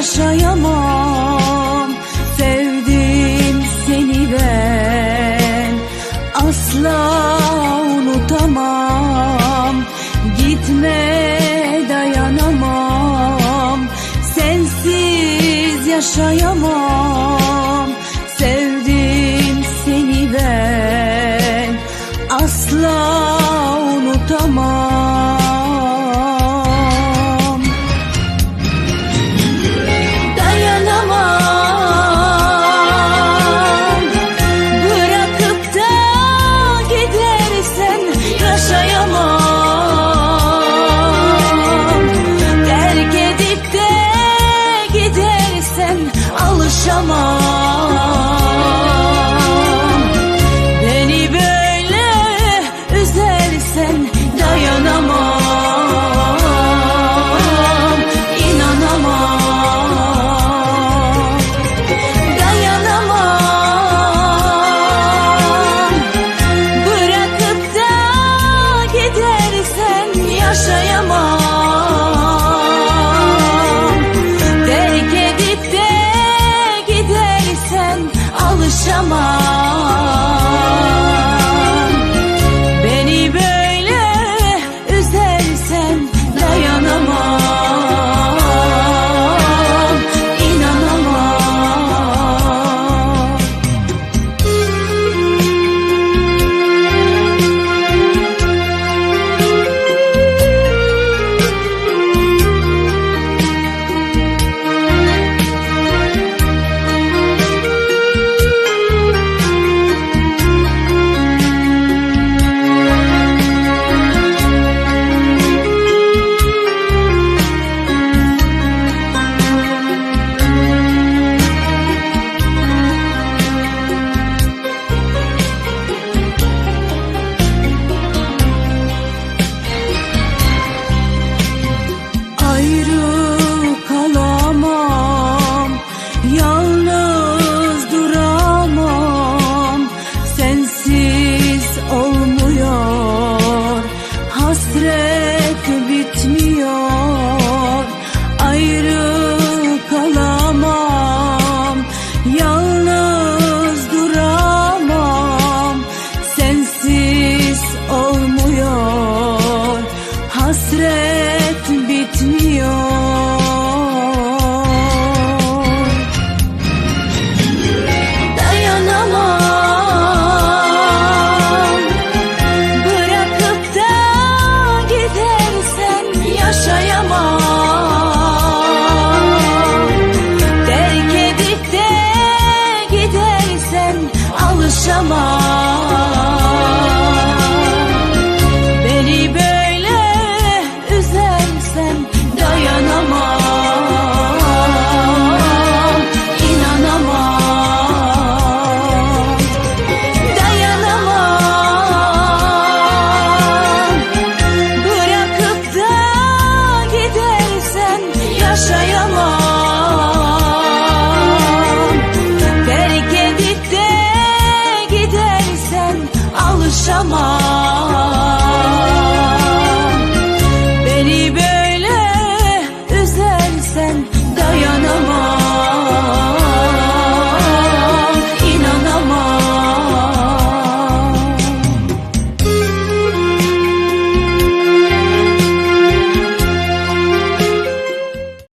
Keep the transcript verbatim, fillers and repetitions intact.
yaşayamam. Sevdim seni ben, asla unutamam. Gitme, dayanamam, sensiz yaşayamam. Sevdim seni ben, asla unutamam. Dayanamam, bırakıp da gidersen yaşayamam. Terk edip de gidersen alışamam. Beni böyle üzersen dayanamam, inanamam. Dayanamam, bırakıp da gidersen yaşayamam. Terk edip de gidersen alışamam. Beni böyle üzersen dayanamam, inanamam. Ayrı kalamam, yalnız duramam. Sensiz olmuyor, hasret bitmiyor. Ayrı kalamam, yalnız duramam. Sensiz olmuyor, hasret bitmiyor. Dayanamam, bırakıp da gidersen yaşayamam. Terk edip de gidersen alışamam. Beni böyle üzersen dayanamam, inanamam. Dayanamam, bırakıp da gidersen yaşayamam. Terk edip de gidersen alışamam.